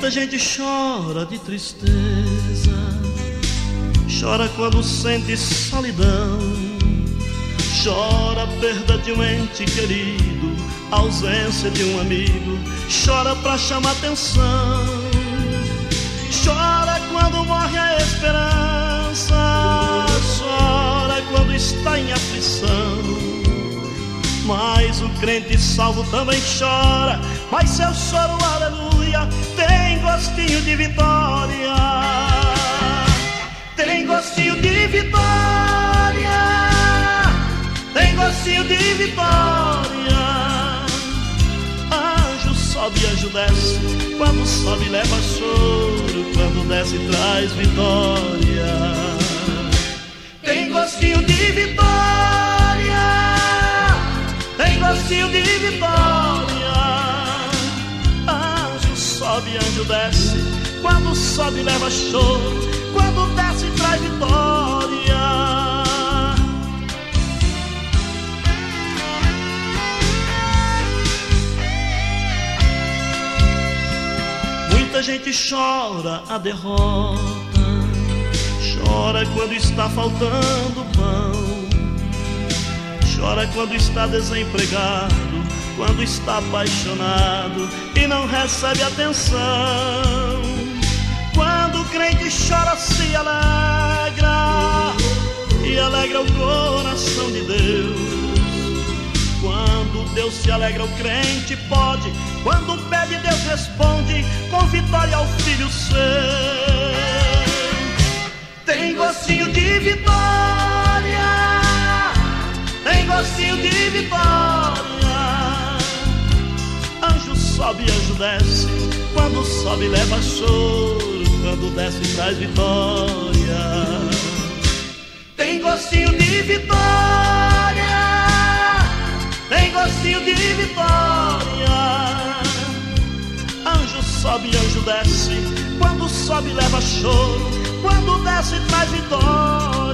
Muita gente chora de tristeza, chora quando sente solidão, chora a perda de um ente querido, a ausência de um amigo, chora pra chamar atenção, chora quando morre a esperança, chora quando está em aflição. Mas o crente salvo também chora, mas seu choro, aleluia, tem gostinho de vitória. Tem gostinho de vitória, tem gostinho de vitória. Anjo sobe, anjo desce, quando sobe leva choro, quando desce traz vitória. Tem gostinho de vitória, tem gostinho de vitória. Anjo sobe, anjo desce, quando sobe leva choro, quando desce traz vitória. Muita gente chora a derrota, chora quando está faltando pão, chora quando está desempregado, quando está apaixonado e não recebe atenção. Quando o crente chora se alegra, e alegra o coração de Deus. Quando Deus se alegra, o crente pode, quando pede Deus responde com vitória ao filho seu. Tem gostinho de vitória, tem gostinho de vitória. Anjo sobe, anjo desce, quando sobe leva choro, quando desce traz vitória. Tem gostinho de vitória, tem gostinho de vitória. Anjo sobe, anjo desce, quando sobe leva choro, quando desce traz vitória.